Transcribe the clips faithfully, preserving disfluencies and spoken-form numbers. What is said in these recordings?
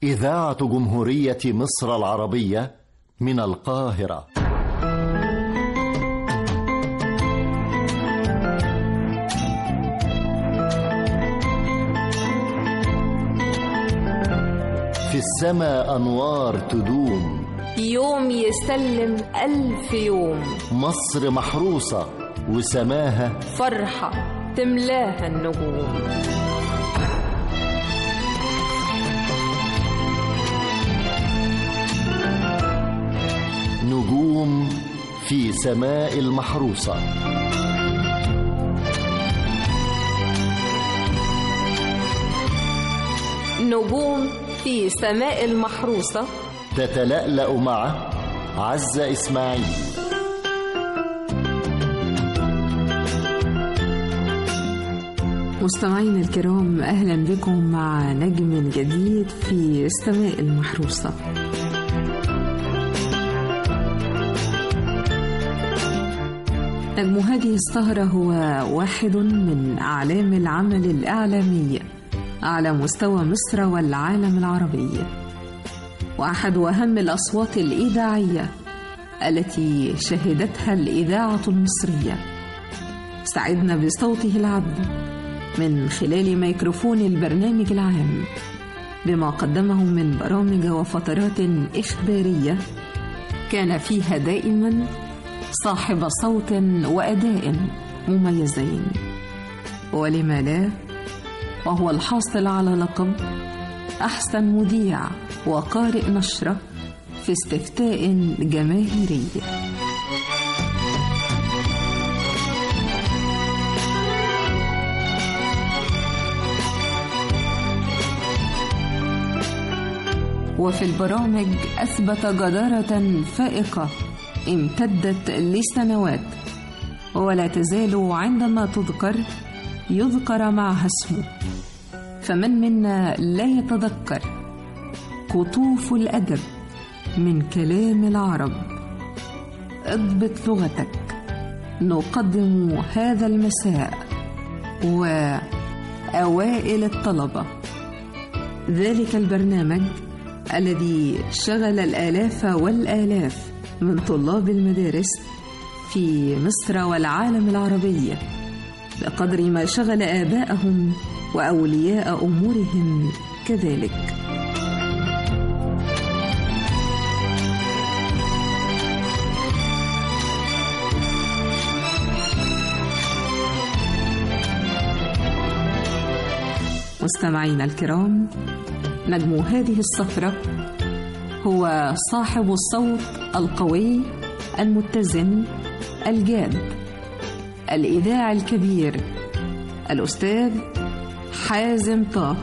إذاعة جمهورية مصر العربية من القاهرة. في السماء أنوار تدوم، يوم يسلم ألف يوم. مصر محروسة وسماها فرحة تملاها النجوم. نجوم في سماء المحروسة. نجوم في سماء المحروسة تتلألأ مع عزة إسماعيل. مستمعين الكرام، أهلا بكم مع نجم جديد في سماء المحروسة. نجم هذه السهرة هو واحد من أعلام العمل الإعلامي على مستوى مصر والعالم العربي، وأحد أهم الأصوات الإذاعية التي شهدتها الإذاعة المصرية. سعدنا بصوته العذب من خلال ميكروفون البرنامج العام بما قدمه من برامج وفترات إخبارية كان فيها دائما صاحب صوت وأداء مميزين، ولما لا، وهو الحاصل على لقب أحسن مذيع وقارئ نشرة في استفتاء جماهيري. وفي البرامج أثبت جدارة فائقة امتدت لسنوات، ولا تزال عندما تذكر يذكر معها اسمه. فمن منا لا يتذكر قطوف الأدب من كلام العرب؟ اضبط لغتك. نقدم هذا المساء وأوائل الطلبة، ذلك البرنامج الذي شغل الآلاف والآلاف من طلاب المدارس في مصر والعالم العربي بقدر ما شغل آباءهم وأولياء أمورهم كذلك. مستمعينا الكرام، نجم هذه السفرة هو صاحب الصوت القوي المتزن الجاد، الإذاعي الكبير الأستاذ حازم طه.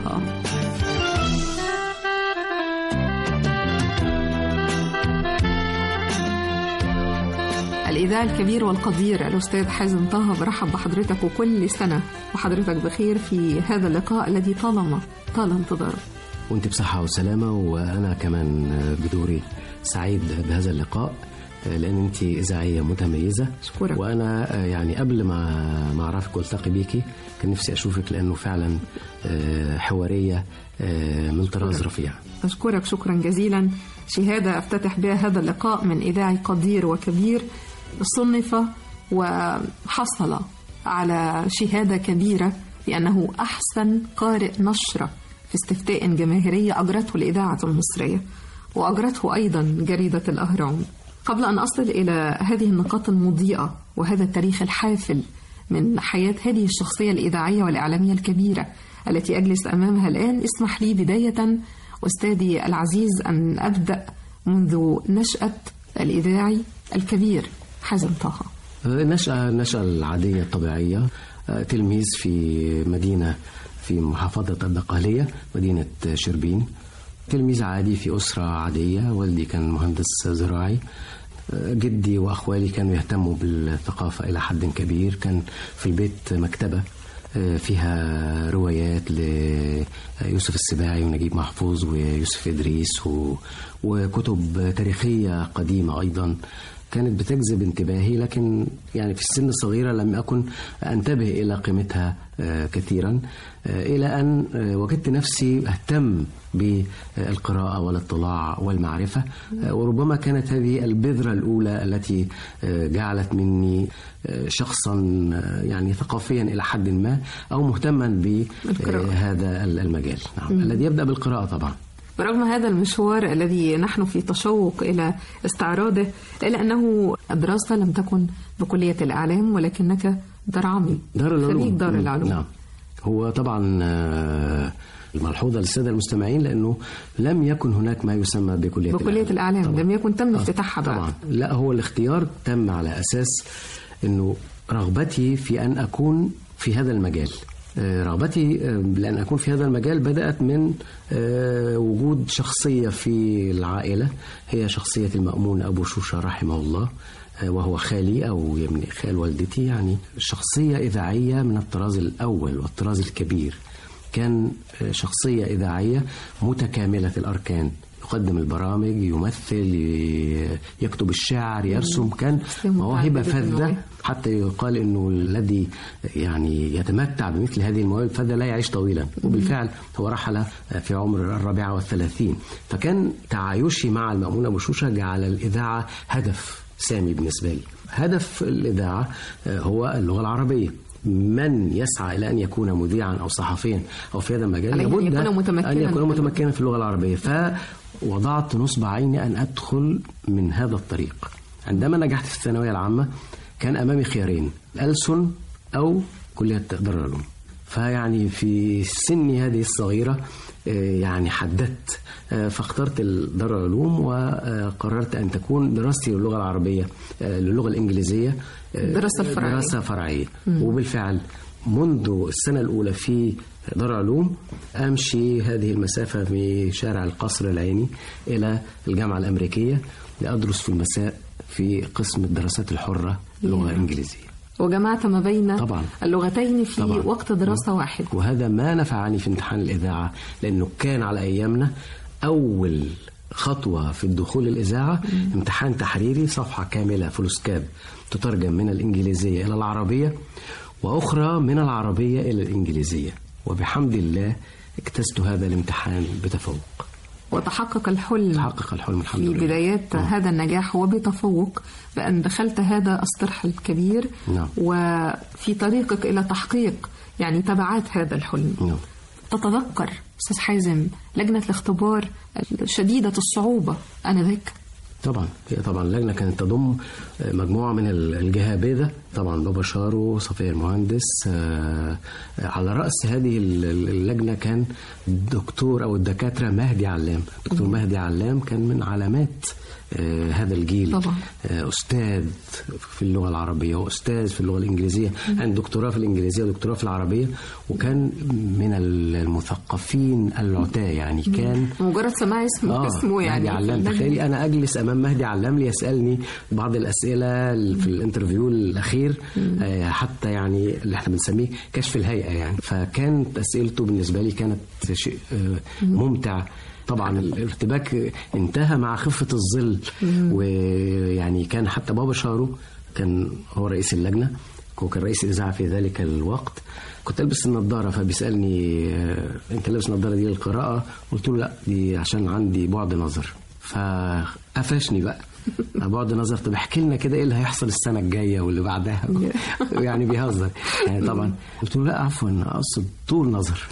الإذاعي الكبير والقدير الأستاذ حازم طه، برحب بحضرتك وكل سنة وحضرتك بخير في هذا اللقاء الذي طالما طال انتظاره. وانت بصحة وسلامة، وأنا كمان بدوري سعيد بهذا اللقاء لأن انت إذاعية متميزة. شكرا. وأنا يعني قبل ما ما أعرفك والتقي بيكي كان نفسي أشوفك، لأنه فعلا حوارية من طراز رفيع. أشكرك شكرا جزيلا. شهادة أفتتح بها هذا اللقاء من إذاعي قدير وكبير صنف وحصل على شهادة كبيرة بأنه أحسن قارئ نشرة في استفتاء جماهيرية أجرته الإذاعة المصرية وأجرته أيضا جريدة الأهرام. قبل أن أصل إلى هذه النقاط المضيئة وهذا التاريخ الحافل من حياة هذه الشخصية الإذاعية والإعلامية الكبيرة التي أجلس أمامها الآن، اسمح لي بداية أستاذي العزيز أن أبدأ منذ نشأة الإذاعي الكبير حازم طه. نشأة نشأة العادية الطبيعية، تلميذ في مدينة في محافظة الدقهلية، مدينة شربين. تلميذ عادي في أسرة عادية، والدي كان مهندس زراعي، جدي وأخوالي كانوا يهتموا بالثقافة إلى حد كبير. كان في البيت مكتبة فيها روايات ليوسف السباعي ونجيب محفوظ ويوسف إدريس، وكتب تاريخية قديمة أيضا كانت بتجذب انتباهي، لكن يعني في السن الصغيرة لم أكن أنتبه إلى قيمتها كثيرا، إلى أن وجدت نفسي أهتم بالقراءة والاطلاع والمعرفة، وربما كانت هذه البذرة الأولى التي جعلت مني شخصا يعني ثقافيا إلى حد ما، أو مهتما بهذا المجال. نعم. الذي يبدأ بالقراءة طبعا. برغم هذا المشوار الذي نحن في تشوق إلى استعراضه، إلا أنه الدراسة لم تكن بكلية الإعلام ولكنك درعمي، دار العلوم. خريج دار العلوم. نعم. هو طبعا الملحوظة للسادة المستمعين، لأنه لم يكن هناك ما يسمى بكلية, بكلية الإعلام. طبعا. لم يكن تم افتتاحها بعد. طبعا. لا، هو الاختيار تم على أساس أنه رغبتي في أن أكون في هذا المجال. رغبتي لأن أكون في هذا المجال بدأت من وجود شخصية في العائلة، هي شخصية المأمون أبو شوشة رحمه الله، وهو خالي أو يعني خال والدتي، يعني شخصية إذاعية من الطراز الأول والطراز الكبير. كان شخصية إذاعية متكاملة الأركان، يقدم البرامج، يمثل، يكتب الشعر، يرسم، كان موهبة فذة، حتى يقال إنه الذي يعني يتمتع بمثل هذه المواهب الفذة لا يعيش طويلا، وبالفعل هو رحل في عمر الرابعة والثلاثين. فكان تعايشي مع المأمون أبو شوشة جعل الإذاعة هدف سامي بالنسبة لي. هدف الإذاعة هو اللغة العربية. من يسعى إلى أن يكون مذيعا أو صحفيا أو في هذا المجال لابد أن يكون متمكنا في اللغة العربية. فوضعت نصب عيني أن أدخل من هذا الطريق. عندما نجحت في الثانوية العامة كان أمامي خيارين: ألسن أو كلية دار العلوم. فيعني في سني هذه الصغيرة يعني حددت، فاخترت دار العلوم، وقررت أن تكون دراستي للغة العربية للغة الإنجليزية دراسة فرعية, دراسة فرعية. وبالفعل منذ السنة الأولى في دار العلوم أمشي هذه المسافة في شارع القصر العيني إلى الجامعة الأمريكية لأدرس في المساء في قسم الدراسات الحرة اللغة الإنجليزية. وجمعت ما بين طبعا اللغتين في طبعا. وقت دراسة واحد. وهذا ما نفعني في امتحان الإذاعة، لأنه كان على أيامنا أول خطوة في الدخول الإذاعة مم. امتحان تحريري، صفحة كاملة فلوسكاب تترجم من الإنجليزية إلى العربية، وأخرى من العربية إلى الإنجليزية. وبحمد الله اجتزت هذا الامتحان بتفوق، وتحقق الحلم تحقق الحلم الحمد في لله. بدايات نعم. هذا النجاح وبتفوق، بأن دخلت هذا الصرح الكبير. نعم. وفي طريقك إلى تحقيق يعني تبعات هذا الحلم. نعم. تتذكر أستاذ حازم لجنة الاختبار شديدة الصعوبة آنذاك؟ طبعا هي طبعا اللجنة كانت تضم مجموعة من الجهابذة، طبعا بابا شارو، صفية المهندس. على رأس هذه اللجنة كان الدكتور أو الدكاترة مهدي علام. دكتور مهدي علام كان من علامات هذا الجيل طبعا. أستاذ في اللغة العربية وأستاذ في اللغة الإنجليزية، عنده دكتوراه في الإنجليزية ودكتوراه في العربية، وكان من المثقفين العتاة. يعني كان مجرد سماع اسمه آه اسمه يعني مهدي علام. تخيلي أنا أجلس أمام مهدي علام ليسألني بعض الأسئلة في الانترفيو الأخير، آه حتى يعني اللي احنا بنسميه كشف الهيئة يعني. فكانت أسئلته بالنسبة لي كانت شيء آه ممتع. طبعا الارتباك انتهى مع خفة الظل، ويعني كان حتى بابا شارو كان هو رئيس اللجنة، وكان رئيس الإذاعة في ذلك الوقت. كنت ألبس النظارة فبيسألني أنت لابس النظارة دي للقراءة؟ قلت له لا، دي عشان عندي بعد نظر. فقفشني بقى بعد نظر. طب احكي لنا كده ايه اللي هيحصل السنة الجاية واللي بعدها. يعني بيهزر يعني. طبعا قلت له لا عفوا اقصد طول نظر.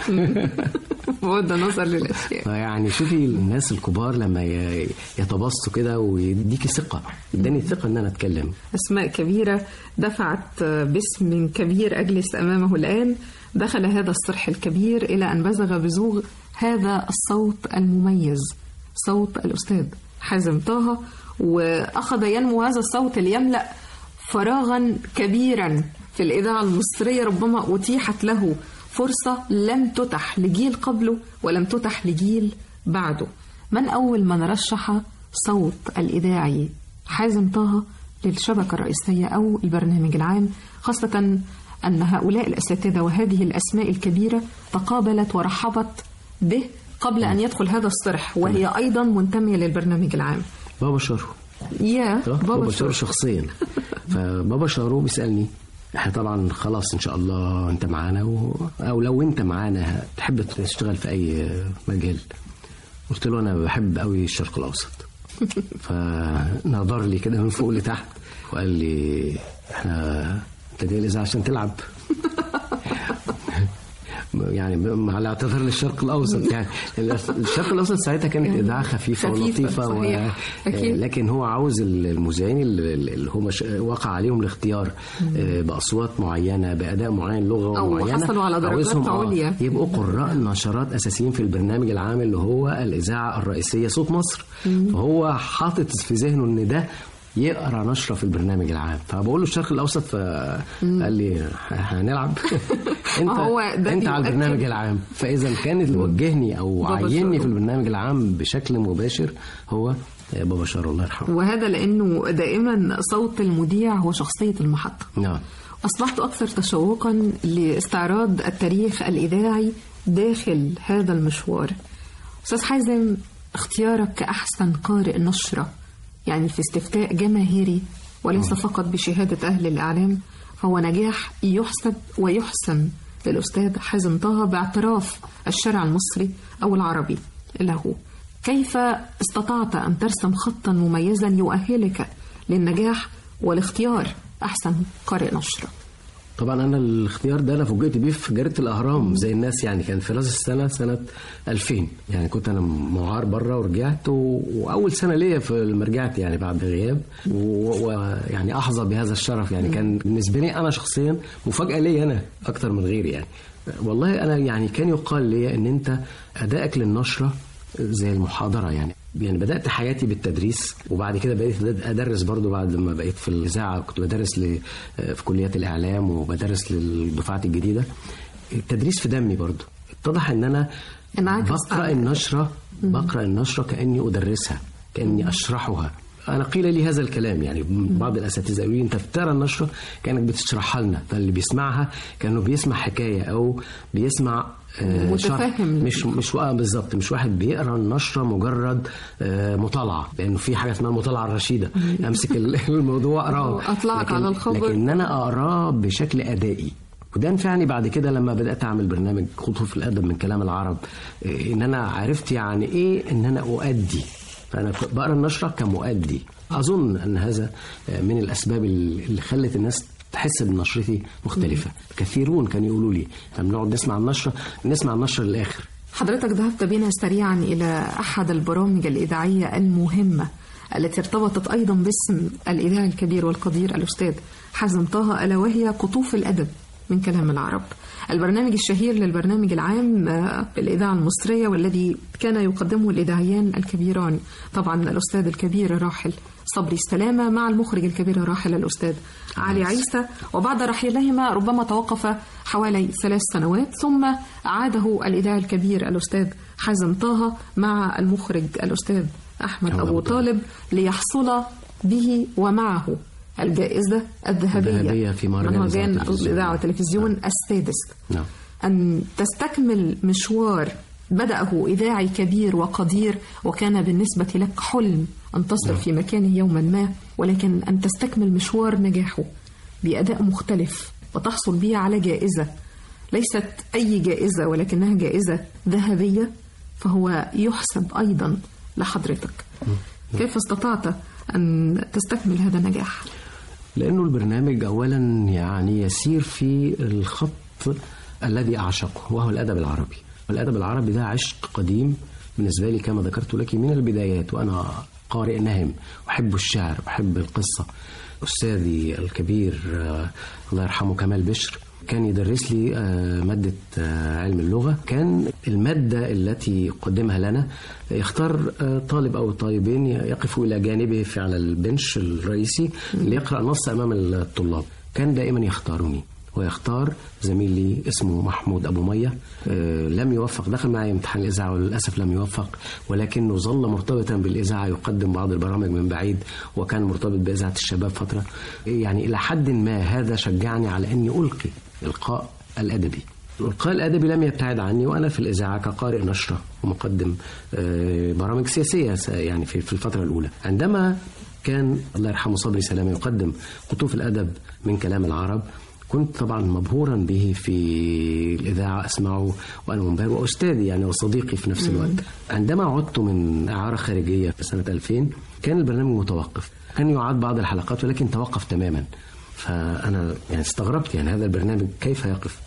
بعد نظر للاشياء. يعني شوفي الناس الكبار لما يتبسطوا كده ويديكي ثقة، اداني ثقة ان انا اتكلم. اسماء كبيرة دفعت باسم كبير اجلس امامه الان. دخل هذا الصرح الكبير الى ان بزغ بزوغ هذا الصوت المميز، صوت الاستاذ حازم طه. وأخذ ينمو هذا الصوت ليملأ فراغا كبيرا في الإذاعة المصرية. ربما أتيحت له فرصة لم تتح لجيل قبله ولم تتح لجيل بعده. من أول من رشح صوت الإذاعي حازم طه للشبكة الرئيسية أو البرنامج العام، خاصة أن هؤلاء الأساتذة وهذه الأسماء الكبيرة تقابلت ورحبت به قبل أن يدخل هذا الصرح، وهي أيضا منتمية للبرنامج العام؟ بابا شارو. يا بابا شارو شخصيا. فبابا شارو بيسألني احنا طبعا خلاص ان شاء الله انت معانا و... او لو انت معانا تحب تشتغل في اي مجال. قلت له انا بحب قوي الشرق الاوسط. فنظر لي كده من فوق لتحت وقال لي احنا انت جاي الاذاعه عشان تلعب؟ يعني مع الاعتذار للشرق الاوسط، يعني الشرق الاوسط ساعتها كانت اذاعه خفيفه ولطيفه و... لكن هو عاوز المذيعين اللي هم وقع عليهم الاختيار باصوات معينه باداء معين لغه أو معينه حصلوا على درجات عليا يبقوا قراء نشرات اساسيين في البرنامج العام اللي هو الاذاعه الرئيسيه صوت مصر. فهو حاطط في ذهنه ان ده يقرا نشره في البرنامج العام. فبقول له الشرق الاوسط، فقال لي هنلعب. انت انت على البرنامج العام. فاذا كان اللي وجهني او عيني في البرنامج العام بشكل مباشر هو بابا شارو الله يرحمه. وهذا لانه دائما صوت المذيع هو شخصيه المحطه. نعم. اصبحت اكثر تشوقا لاستعراض التاريخ الاذاعي داخل هذا المشوار. استاذ حازم، اختيارك كاحسن قارئ نشره يعني في استفتاء جماهيري وليس فقط بشهادة أهل الإعلام، فهو نجاح يحسب ويحسن للأستاذ حازم طه باعتراف الشارع المصري أو العربي له. كيف استطعت أن ترسم خطا مميزا يؤهلك للنجاح والاختيار أحسن قارئ نشرة؟ طبعا انا الاختيار ده انا فوجئت بيه في جريده الاهرام زي الناس، يعني كان في راس السنه سنه ألفين. يعني كنت انا معار بره ورجعت و... واول سنه ليا في المرجعت يعني بعد غياب، ويعني و... احظى بهذا الشرف. يعني كان بالنسبه لي انا شخصيا مفاجاه لي انا اكتر من غيري. يعني والله انا يعني كان يقال لي ان انت ادائك للنشره زي المحاضره. يعني يعني بدأت حياتي بالتدريس، وبعد كده بقيت أدرس برضو. بعد ما بقيت في الإذاعة كنت بدرس في كليات الإعلام وبدرس للدفعات الجديدة. التدريس في دمي برضو. اتضح ان انا بقرأ النشرة بقرأ النشرة كأني أدرسها، كأني أشرحها. أنا قيل لي هذا الكلام، يعني بعض الأساتذة يقولوا لي أنت بتقرأ النشرة كأنك بتشرحها لنا، فاللي بيسمعها كأنه بيسمع حكاية أو بيسمع متفهم. مش مش بالظبط مش واحد بيقرأ النشرة مجرد مطالعة، لأنه في حاجة اسمها المطالعة الرشيدة. أمسك الموضوع أقرأه أطلعك على الخبر، لكن أنا أقرأه بشكل أدائي. وده نفعني بعد كده لما بدأت أعمل برنامج خطوة في الأدب من كلام العرب، إن أنا عرفت يعني إيه إن أنا أؤدي. فأنا بقرأ النشرة كمؤدي. أظن أن هذا من الأسباب اللي خلت الناس تحس بنشرتي مختلفة. كثيرون كانوا يقولوا لي لما نقعد نسمع النشرة نسمع النشرة للآخر. حضرتك ذهبت بنا سريعا إلى أحد البرامج الإذاعية المهمة التي ارتبطت أيضا باسم الإذاعي الكبير والقدير الأستاذ حازم طه، ألا وهي قطوف الأدب من كلام العرب، البرنامج الشهير للبرنامج العام بالإذاعة المصرية، والذي كان يقدمه الإذاعيان الكبيران طبعا الأستاذ الكبير الراحل صبري السلامة مع المخرج الكبير الراحل الأستاذ علي عيسى. وبعد رحيلهما ربما توقف حوالي ثلاث سنوات، ثم عاده الإذاعي الكبير الأستاذ حازم طه مع المخرج الأستاذ أحمد أبو طالب ليحصل به ومعه الجائزة الذهبية في مهرجان الإذاعة والتلفزيون السادس. نعم. أن تستكمل مشوار بدأه إذاعي كبير وقدير، وكان بالنسبة لك حلم أن تصل في مكانه يوما ما، ولكن أن تستكمل مشوار نجاحه بأداء مختلف وتحصل به على جائزة ليست أي جائزة ولكنها جائزة ذهبية، فهو يحسب أيضا لحضرتك. كيف استطعت أن تستكمل هذا النجاح؟ لأنه البرنامج أولا يعني يسير في الخط الذي أعشقه وهو الأدب العربي. والأدب العربي ده عشق قديم بالنسبة لي كما ذكرت لك من البدايات، وأنا قارئ نهم أحب الشعر أحب القصة. أستاذي الكبير الله يرحمه كمال بشر كان يدرس لي مادة علم اللغة. كان المادة التي يقدمها لنا يختار طالب أو طالبين يقفوا إلى جانبه في على البنش الرئيسي ليقرأ نص أمام الطلاب. كان دائما يختاروني ويختار زميل لي اسمه محمود أبو مية، لم يوفق، دخل معي امتحان الإذاعة وللأسف لم يوفق، ولكنه ظل مرتبطا بالإذاعة يقدم بعض البرامج من بعيد، وكان مرتبط بإذاعة الشباب فترة. يعني إلى حد ما هذا شجعني على أني ألقي الإلقاء الأدبي. الإلقاء الأدبي لم يبتعد عني وأنا في الإذاعة كقارئ نشرة ومقدم برامج سياسية يعني في الفترة الأولى. عندما كان الله يرحمه صبري سلامة يقدم قطوف الأدب من كلام العرب. كنت طبعا مبهورا به في الإذاعة، أسمعه وأنا منبهر، وأستاذي يعني وصديقي في نفس الوقت. عندما عدت من إعارة خارجية في سنة ألفين كان البرنامج متوقف، كان يعاد بعض الحلقات ولكن توقف تماما. فأنا يعني استغربت، يعني هذا البرنامج كيف يقف؟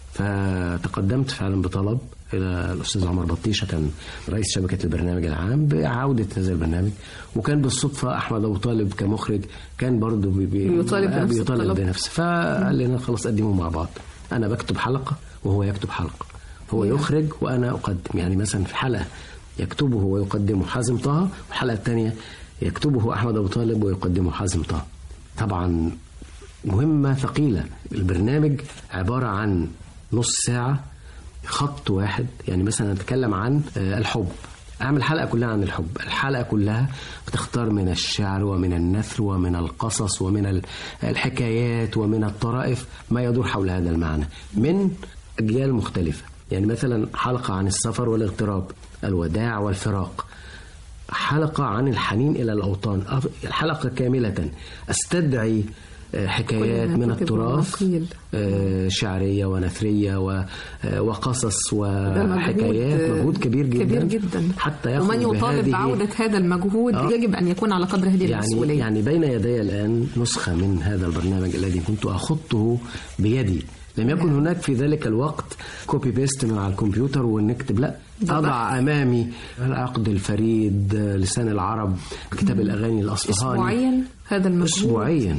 فتقدمت فعلا بطلب إلى الأستاذ عمر بطيشة، كان رئيس شبكة البرنامج العام، بعودة هذا البرنامج. وكان بالصدفة أحمد أبو طالب كمخرج كان برضو بي بيطالب بنفس بيطالب بنفسه، فقال لنا خلاص قدموا مع بعض، أنا بكتب حلقة وهو يكتب حلقة، هو يخرج وأنا أقدم. يعني مثلا في حلقة يكتبه ويقدمه حازم طه، والحلقة الثانية يكتبه أحمد أبو طالب ويقدمه حازم طه. طبعا مهمة ثقيلة. البرنامج عبارة عن نص ساعة خط واحد، يعني مثلا نتكلم عن الحب، أعمل حلقة كلها عن الحب، الحلقة كلها بتختار من الشعر ومن النثر ومن القصص ومن الحكايات ومن الطرائف ما يدور حول هذا المعنى من أجيال مختلفة. يعني مثلا حلقة عن السفر والاغتراب، الوداع والفراق، حلقة عن الحنين إلى الأوطان، الحلقة كاملة استدعي حكايات من التراث شعرية ونثرية وقصص وحكايات. مجهود كبير جدا, كبير جدا. حتى ومن يطالب بعودة هذا المجهود آه يجب أن يكون على قدر هذه يعني المسؤولية. يعني بين يدي الآن نسخة من هذا البرنامج الذي كنت أخطه بيدي. لم يكن هناك في ذلك الوقت كوبي بيست من على الكمبيوتر ونكتب، لا، أضع أمامي العقد الفريد، لسان العرب، كتاب الأغاني الأصفهاني. أسبوعيا هذا المجهود، أسبوعيا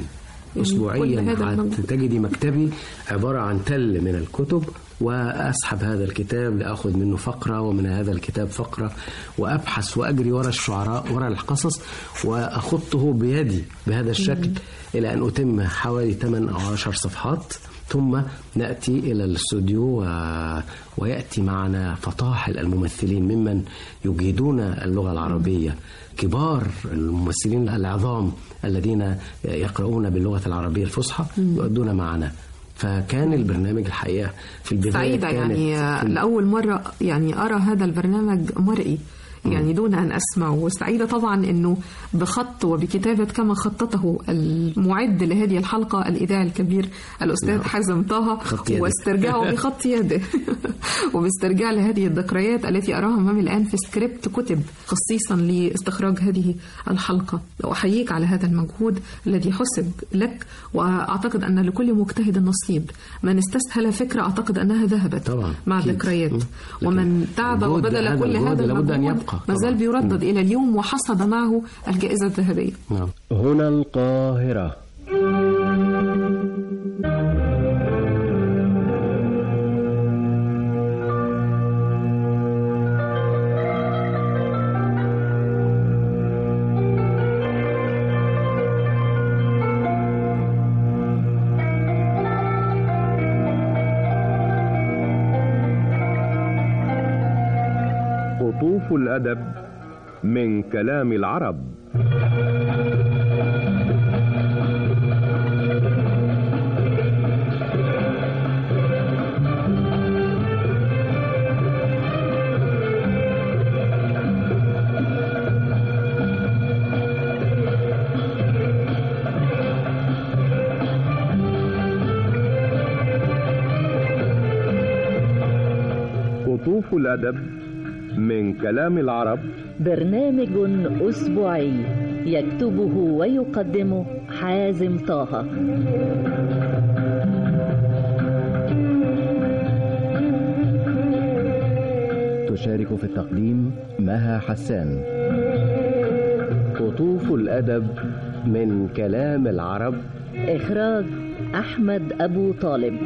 أسبوعيا تجدي مكتبي عبارة عن تل من الكتب، وأسحب هذا الكتاب لأخذ منه فقرة ومن هذا الكتاب فقرة، وأبحث وأجري وراء الشعراء وراء القصص وأخطه بيدي بهذا الشكل إلى أن أتم حوالي ثمانية أو عشر صفحات. ثم نأتي إلى الاستوديو و... ويأتي معنا فطاحل الممثلين ممن يجيدون اللغة العربية، كبار الممثلين العظام الذين يقرؤون باللغة العربية الفصحى يؤدون معنا. فكان البرنامج الحقيقة في البداية سعيدة يعني لأول مرة يعني أرى هذا البرنامج مرئي، يعني دون أن أسمع. وسعيدة طبعا أنه بخط وبكتابة كما خطته المعد لهذه الحلقة الإذاعي الكبير الأستاذ حازم طه، واسترجاعه بخط يده وباسترجاع لهذه الذكريات التي أراها أمامي الآن في سكريبت كتب خصيصا لاستخراج هذه الحلقة. وأحييك على هذا المجهود الذي حسب لك، وأعتقد أن لكل مجتهد نصيب. من استسهل فكرة أعتقد أنها ذهبت طبعا مع الذكريات، ومن تعب وبذل كل هذا المجهود ما زال بيردد إلى اليوم وحصد معه الجائزة الذهبية. نعم. هنا القاهرة. قطوف الأدب من كلام العرب. قطوف الأدب من كلام العرب، برنامج أسبوعي يكتبه ويقدمه حازم طه. تشارك في التقديم مها حسان. قطوف الأدب من كلام العرب، إخراج أحمد أبو طالب.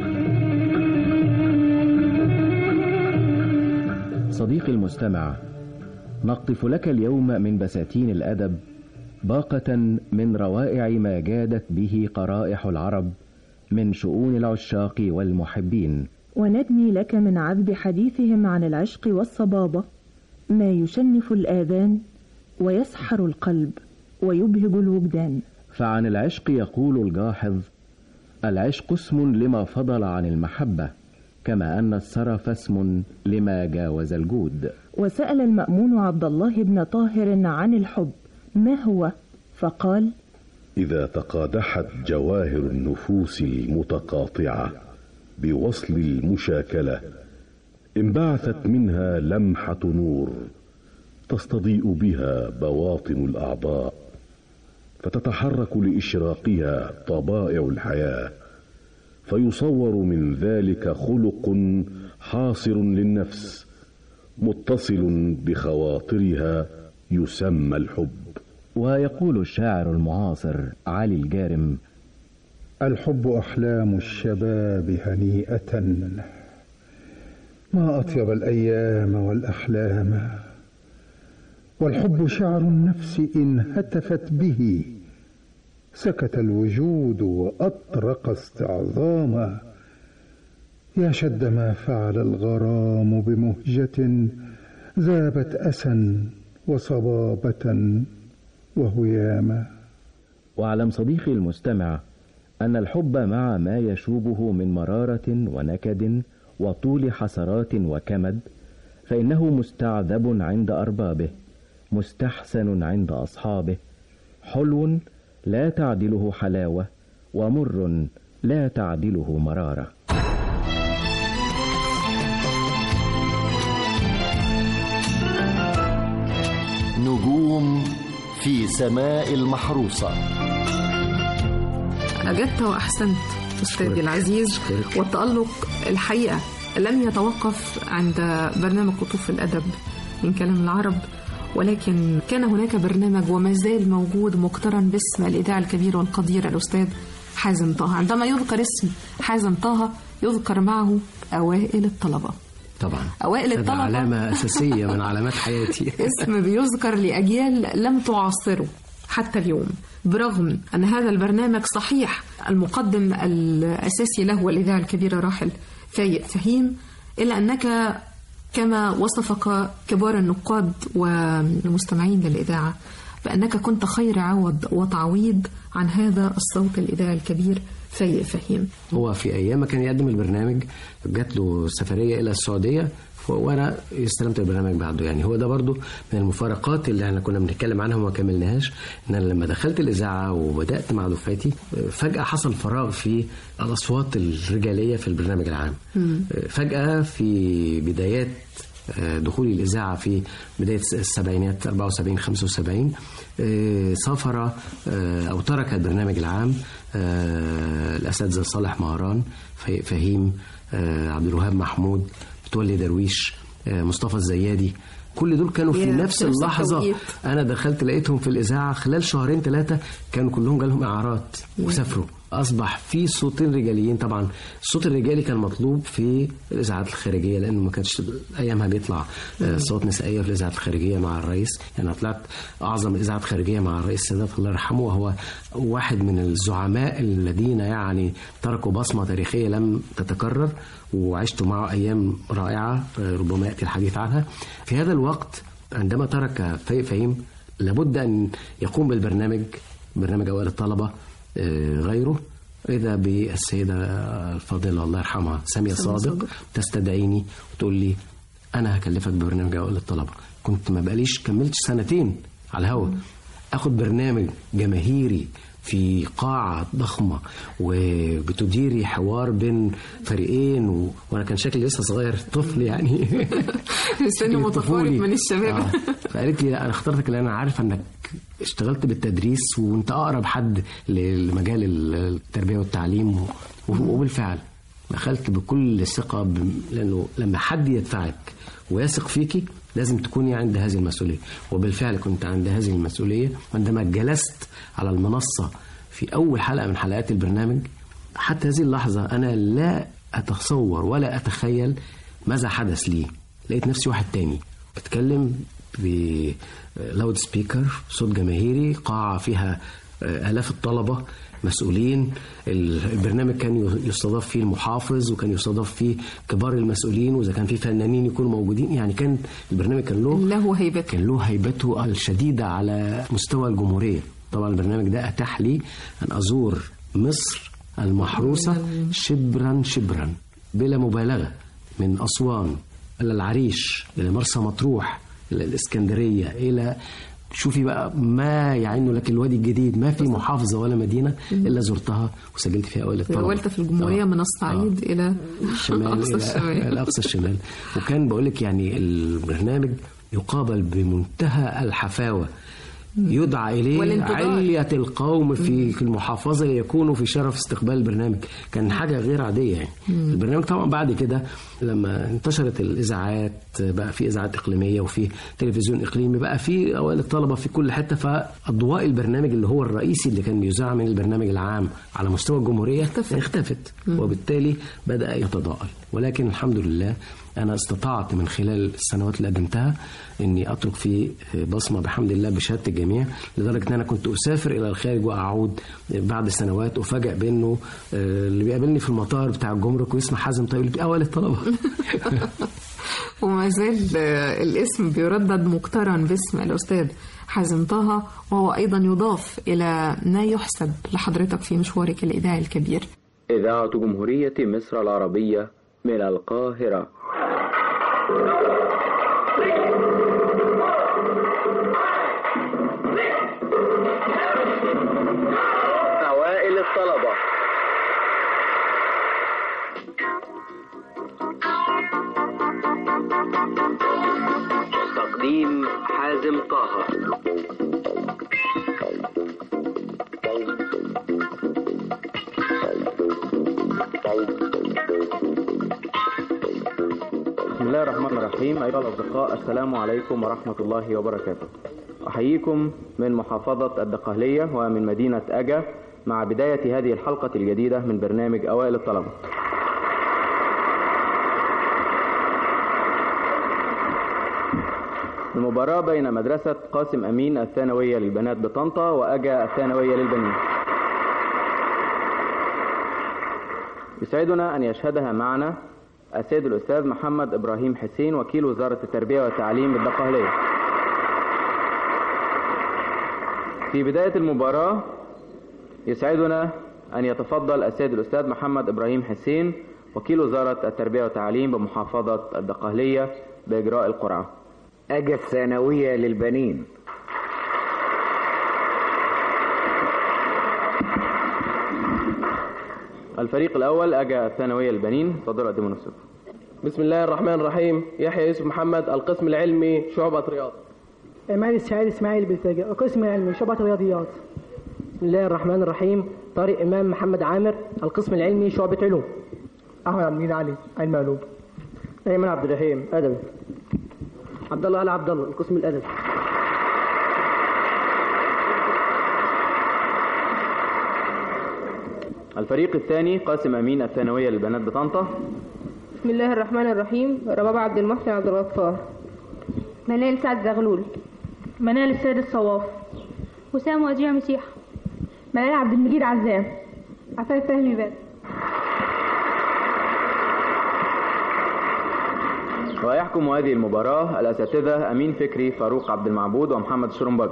صديقي المستمع، نقطف لك اليوم من بساتين الأدب باقة من روائع ما جادت به قرائح العرب من شؤون العشاق والمحبين، وندني لك من عذب حديثهم عن العشق والصبابة ما يشنف الآذان ويسحر القلب ويبهج الوجدان. فعن العشق يقول الجاحظ: العشق اسم لما فضل عن المحبة، كما أن السرف اسم لما جاوز الجود. وسأل المأمون عبد الله بن طاهر عن الحب ما هو، فقال: إذا تقادحت جواهر النفوس المتقاطعة بوصل المشاكلة انبعثت منها لمحة نور تستضيء بها بواطن الأعضاء، فتتحرك لإشراقها طبائع الحياة، فيصور من ذلك خلق حاصر للنفس متصل بخواطرها يسمى الحب. ويقول الشاعر المعاصر علي الجارم: الحب أحلام الشباب هنيئة، ما أطيب الأيام والأحلام، والحب شعر النفس إن هتفت به، سكت الوجود وأطرق استعظاما، يا شد ما فعل الغرام بمهجة، ذابت أسا وصبابة وهياما. واعلم صديقي المستمع أن الحب مع ما يشوبه من مرارة ونكد وطول حسرات وكمد، فإنه مستعذب عند أربابه، مستحسن عند أصحابه، حلو لا تعدله حلاوة، ومر لا تعدله مرارة. نجوم في سماء المحروسة. أجدت وأحسنت أستاذي العزيز، والتألق الحقيقة لم يتوقف عند برنامج قطوف الأدب من كلام العرب، ولكن كان هناك برنامج وما زال موجود مقترن باسم الإذاعي الكبير والقدير الأستاذ حازم طه. عندما يذكر اسم حازم طه يذكر معه أوائل الطلبة. طبعا أوائل الطلبة علامة أساسية من علامات حياتي. اسم بيذكر لأجيال لم تعاصره حتى اليوم، برغم أن هذا البرنامج صحيح المقدم الأساسي له والإذاعي الكبير راحل فايق فهيم، إلا أنك كما وصفك كبار النقاد والمستمعين للإذاعة بأنك كنت خير عوض وتعويض عن هذا الصوت الإذاعي الكبير فايق فهيم. هو في أيام ما كان يقدم البرنامج جات له سفرية إلى السعودية وانا استلمت البرنامج بعده. يعني هو ده برضو من المفارقات اللي احنا كنا بنتكلم عنها وما كملناهاش، ان انا لما دخلت الاذاعه وبدات مع دفعتي فجاه حصل فراغ في الاصوات الرجاليه في البرنامج العام. م. فجاه في بدايات دخولي الاذاعه في بدايه السبعينات أربعة وسبعين خمسة وسبعين سافر او ترك البرنامج العام الاساتذه صالح مهران، فهيم، عبد الوهاب محمود، متولي درويش، مصطفى الزيادي، كل دول كانوا في نفس اللحظة. أنا دخلت لقيتهم في الإذاعة خلال شهرين ثلاثة كانوا كلهم جالهم إعارات وسافروا. أصبح في صوتين رجاليين. طبعا الصوت الرجالي كان مطلوب في الإذاعات الخارجية لأنه ما كانش أيامها بيطلع صوت نسائية في الإذاعات الخارجية مع الرئيس. يعني طلعت أعظم الإذاعات الخارجية مع الرئيس السادات الله يرحمه، وهو واحد من الزعماء الذين يعني تركوا بصمة تاريخية لم تتكرر، وعشت معه أيام رائعة ربما يأتي الحديث عنها. في هذا الوقت عندما ترك فايق فهيم لابد أن يقوم بالبرنامج، برنامج أوائل الطلبة غيره، إذا بالسيدة الفاضلة الله يرحمها سامية صادق تستدعيني وتقول لي أنا هكلفك ببرنامج أوائل الطلبة. كنت ما بقاليش كملت سنتين على الهواء أخد برنامج جماهيري في قاعة ضخمة وبتديري حوار بين فريقين و... وأنا كان شكلي لسه صغير طفل يعني سن متفارق من الشباب. آه. فقالت لي أنا اخترتك لأن أنا عارف أنك اشتغلت بالتدريس وأنت أقرب حد لمجال التربية والتعليم و... وبالفعل دخلت بكل ثقة ب... لأنه لما حد يدفعك ويثق فيكي لازم تكوني عند هذه المسؤولية. وبالفعل كنت عند هذه المسؤولية عندما جلست على المنصة في أول حلقة من حلقات البرنامج. حتى هذه اللحظة أنا لا أتصور ولا أتخيل ماذا حدث لي. لقيت نفسي واحد تاني بتكلم بلاود سبيكر، صوت جماهيري، قاعة فيها آلاف الطلبة مسؤولين. البرنامج كان يستضاف فيه المحافظ وكان يستضاف فيه كبار المسؤولين، وإذا كان فيه فنانين يكونوا موجودين. يعني كان البرنامج كان له له هيبته كان له هيبته الشديدة على مستوى الجمهورية. طبعا البرنامج ده أتاح لي أن أزور مصر المحروسة شبرا شبرا بلا مبالغة، من أسوان إلى العريش إلى مرسى مطروح إلى الإسكندرية إلى شوفي بقى ما يعين لك الوادي الجديد، ما في محافظة ولا مدينة إلا زرتها وسجلت فيها أوائل الطلبة. تجولت في الجمهورية آه. من الصعيد آه. إلى الشمال أقصى الشمال إلى أقصى الشمال. وكان بقولك يعني البرنامج يقابل بمنتهى الحفاوة، يدعى إليه علية القوم في المحافظة يكونوا في شرف استقبال البرنامج. كان حاجة غير عادية يعني. مم. البرنامج طبعا بعد كده لما انتشرت الإذاعات، بقى في إذاعات إقليمية وفي تلفزيون إقليمي، بقى في أوائل الطلبة في كل حتة، فأضواء البرنامج اللي هو الرئيسي اللي كان بيذاع من البرنامج العام على مستوى الجمهورية اختفت, اختفت. وبالتالي بدأ يتضاءل. ولكن الحمد لله أنا استطعت من خلال السنوات اللي قدمتها أني أترك فيه بصمة بحمد الله بشهادة الجميع، لدرجة أن أنا كنت أسافر إلى الخارج وأعود بعد سنوات أفاجأ بأنه اللي بيقابلني في المطار بتاع الجمرك واسمه حازم طيب أول الطلبة. وما زال الاسم بيردد مقترن باسم الأستاذ حازم طه، وهو أيضا يضاف إلى ما يحسب لحضرتك في مشوارك الإذاعي الكبير. إذاعة جمهورية مصر العربية من القاهرة. أوائل الطلبة. تقديم حازم طه. بسم الله الرحمن الرحيم. أيها الأصدقاء، السلام عليكم ورحمة الله وبركاته. أحييكم من محافظة الدقهلية ومن مدينة أجا مع بداية هذه الحلقة الجديدة من برنامج أوائل الطلبة. المباراة بين مدرسة قاسم أمين الثانوية للبنات بطنطا وأجا الثانوية للبنين. يسعدنا أن يشهدها معنا السيد الأستاذ محمد إبراهيم حسين وكيل وزارة التربية والتعليم بالدقهلية. في بداية المباراة يسعدنا أن يتفضل السيد الأستاذ محمد إبراهيم حسين وكيل وزارة التربية والتعليم بمحافظة الدقهلية بإجراء القرعة. أجا الثانوية للبنين. الفريق الأول أجا الثانوية للبنين، تفضلوا قدموا نفسكم. بسم الله الرحمن الرحيم. يحيى يوسف محمد، القسم العلمي شعبة رياض. إمام السعيد إسماعيل بالفجأة، القسم العلمي شعبة رياضيات. بسم الله الرحمن الرحيم. طارق إمام محمد عامر، القسم العلمي شعبة علوم. أحمد عبد المجيد علي، علم علوم. أيمن عبد الرحيم، أدبي. عبد الله علي عبد الله، القسم الأدبي. الفريق الثاني قاسم أمين الثانوية للبنات بطنطا. بسم الله الرحمن الرحيم. ربابة عبد المحسن عبد الغفار. منال سعد زغلول. منال السيد الصواف. وسام وديع مسيح. منال عبد المجيد عزام. عفاف فهمي باب. ويحكم هذه المباراة الأساتذة أمين فكري، فاروق عبد المعبود، ومحمد الشرنبجي.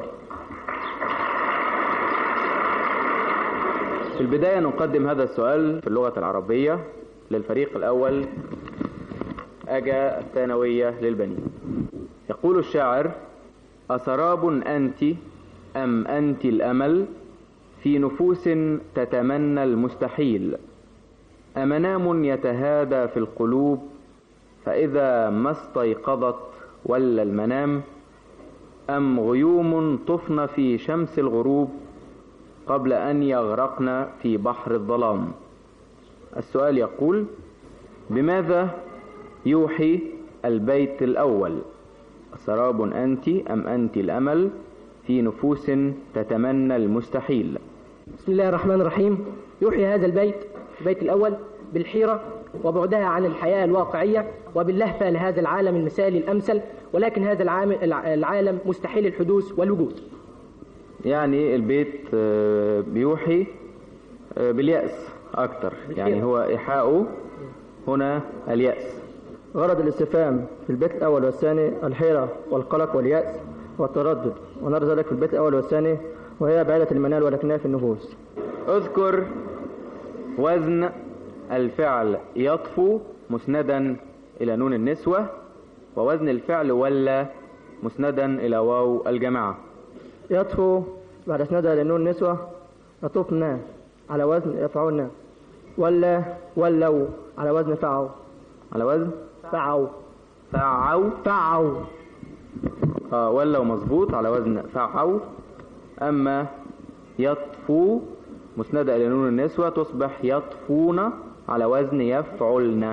في البداية نقدم هذا السؤال في اللغة العربية للفريق الأول أجا الثانوية للبنين. يقول الشاعر: أسراب أنت أم أنت الأمل في نفوس تتمنى المستحيل، أمنام يتهادى في القلوب فإذا ما استيقظت ولا المنام، أم غيوم طفن في شمس الغروب قبل أن يغرقن في بحر الظلام. السؤال يقول: بماذا يوحي البيت الأول؟ سراب أنت أم أنت الأمل في نفوس تتمنى المستحيل. بسم الله الرحمن الرحيم. يوحي هذا البيت البيت الأول بالحيرة وبعدها عن الحياة الواقعية وباللهفة لهذا العالم المثالي الأمثل، ولكن هذا العالم مستحيل الحدوث والوجود. يعني البيت بيوحي باليأس أكتر، يعني هو إيحاؤه هنا اليأس. غرض الاستفهام في البيت الأول والثاني الحيرة والقلق واليأس والتردد، ونرى ذلك في البيت الأول والثاني وهي بعيدة المنال ولكنها في النفوس. اذكر وزن الفعل يطفو مسندا إلى نون النسوة، ووزن الفعل ولا مسندا إلى واو الجماعة. يطفو بعد اسنادها للنون نسوة يطفنا على وزن يفعلنا، ولا ولوا على وزن فعوا على وزن فعوا فعوا فعوا اه ولوا مظبوط على وزن فعوا. أما يطفو مسندة إلى نون النسوة تصبح يطفون على وزن يفعلن.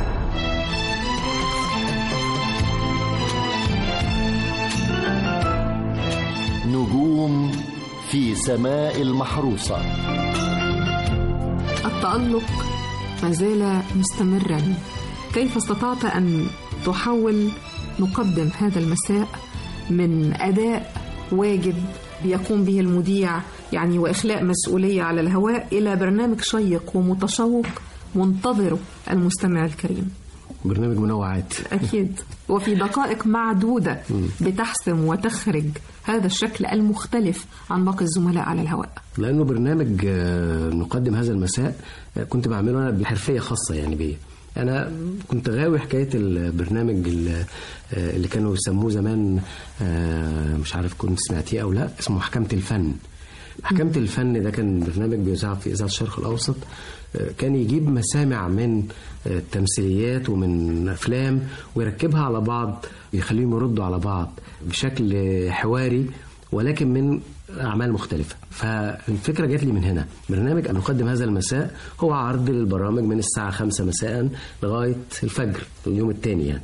نجوم في سماء المحروسة. التألق ما زال مستمرا. كيف استطعت أن تحول نقدم هذا المساء من أداء واجب يقوم به المذيع يعني وإخلاء مسؤولية على الهواء إلى برنامج شيق ومتشوق منتظره المستمع الكريم؟ برنامج منوعات أكيد، وفي دقائق معدودة بتحسم وتخرج هذا الشكل المختلف عن باقي الزملاء على الهواء. لأنه برنامج نقدم هذا المساء كنت بعمله أنا بحرفية خاصة يعني بيه. أنا كنت غاوي حكاية البرنامج اللي كانوا يسموه زمان، مش عارف كنت سمعتيه أو لا، اسمه محكمة الفن. محكمة الفن ده كان برنامج بيذاع في إذاعة الشرق الأوسط، كان يجيب مسامع من تمثيليات ومن أفلام ويركبها على بعض، يخليهم يردوا على بعض بشكل حواري ولكن من أعمال مختلفة. فالفكرة جات لي من هنا. برنامج أن نقدم هذا المساء هو عرض للبرامج من الساعة خمسة مساء لغاية الفجر اليوم الثاني يعني.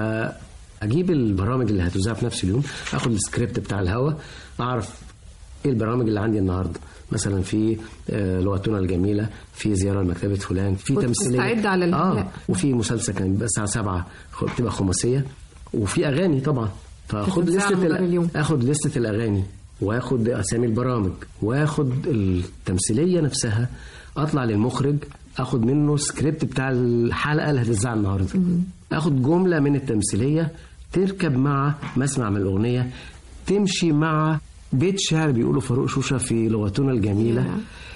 فأجيب البرامج اللي هتذاع في نفس اليوم، أخذ السكريبت بتاع الهوا، أعرف إيه البرامج اللي عندي النهاردة. مثلا في لغتنا الجميلة، في زيارة لمكتبة فلان، في تمثيلية على آه وفي مسلسل كان بيبقى الساعة سبعة بتبقى خماسية، وفي أغاني طبعا. فأخذ لستة أخذ لستة الأغاني واخد اسامي البرامج واخد التمثيليه نفسها، اطلع للمخرج اخد منه سكريبت بتاع الحلقه اللي هتذاع النهارده، اخد جمله من التمثيليه تركب مع مسمع من الاغنيه، تمشي مع بيت شعر بيقولوا فاروق شوشه في لغتنا الجميله،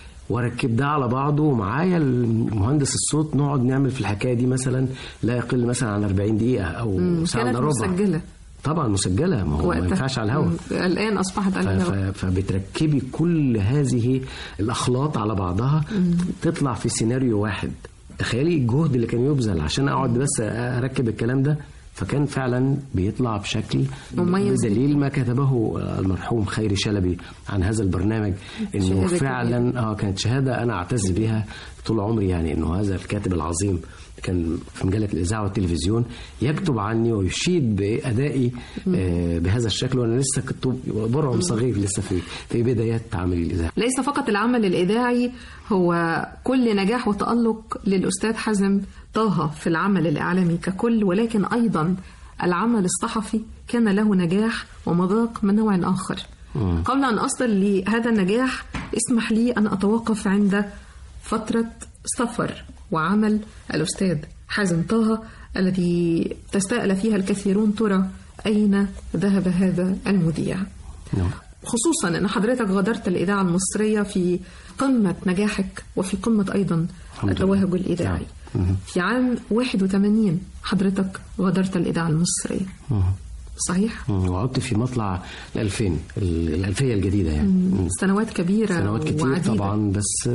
واركب ده على بعضه، ومعايا المهندس الصوت نقعد نعمل في الحكايه دي مثلا لا يقل مثلا عن أربعين دقيقه او ساعه الا ربع. كانت مسجله طبعا، مسجله، ما هو ما ينفعش على الهواء. الان اصبحت على الهواء. فبتركبي كل هذه الاخلاط على بعضها مم. تطلع في سيناريو واحد. تخيلي الجهد اللي كان يبذل عشان اقعد بس اركب الكلام ده، فكان فعلا بيطلع بشكل مميز. بدليل ما كتبه المرحوم خيري شلبي عن هذا البرنامج، انه فعلا اه كانت شهاده انا اعتز بها طول عمري، يعني انه هذا الكاتب العظيم كان في مجلة الإذاعة والتلفزيون يكتب عني ويشيد بأدائي آه بهذا الشكل، وأنا لسه كنت برعم صغير لسه في في بدايات عمل الإذاعة. ليس فقط العمل الإذاعي هو كل نجاح وتألق للأستاذ حازم طه في العمل الإعلامي ككل، ولكن أيضا العمل الصحفي كان له نجاح ومذاق من نوع آخر. م. قبل أن أصل لهذا النجاح اسمح لي أن أتوقف عند فترة سفر وعمل الأستاذ حازم طه الذي تساءل فيها الكثيرون ترى أين ذهب هذا المذيع؟ نعم. خصوصا أن حضرتك غادرت الإذاعة المصرية في قمة نجاحك وفي قمة أيضا التوهج الإذاعي. نعم. في عام واحد وثمانين حضرتك غادرت الإذاعة المصرية. نعم. صحيح؟ وعدت في مطلع الألفين الألفية الجديدة يعني. سنوات كبيرة سنوات كتير وعديدة. طبعا، بس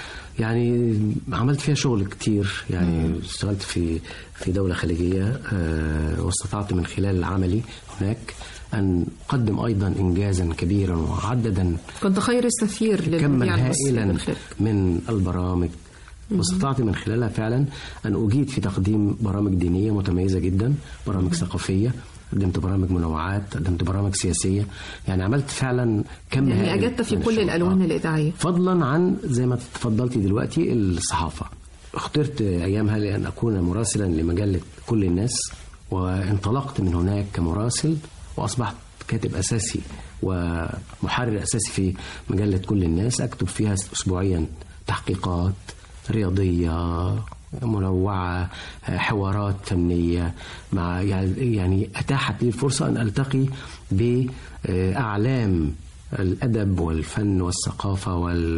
يعني عملت فيها شغل كتير يعني. مم. اشتغلت في في دولة خليجية، واستطعت من خلال عملي هناك أن أقدم أيضا إنجازا كبيرا وعددا. كنت خير السفير كما هائلا من البرامج، واستطعت من خلالها فعلا أن أجيد في تقديم برامج دينية متميزة جدا، برامج ثقافية، قدمت برامج منوعات، قدمت برامج سياسية، يعني عملت فعلا كم يعني أجدت في كل الألوان الإذاعية، فضلا عن زي ما تفضلتي دلوقتي الصحافة. اخترت أيامها لأن أكون مراسلا لمجلة كل الناس، وانطلقت من هناك كمراسل وأصبحت كاتب أساسي ومحرر أساسي في مجلة كل الناس، أكتب فيها أسبوعيا تحقيقات رياضية منوعة، حوارات فنية، مع يعني أتاحت لي الفرصة أن ألتقي بأعلام الأدب والفن والثقافة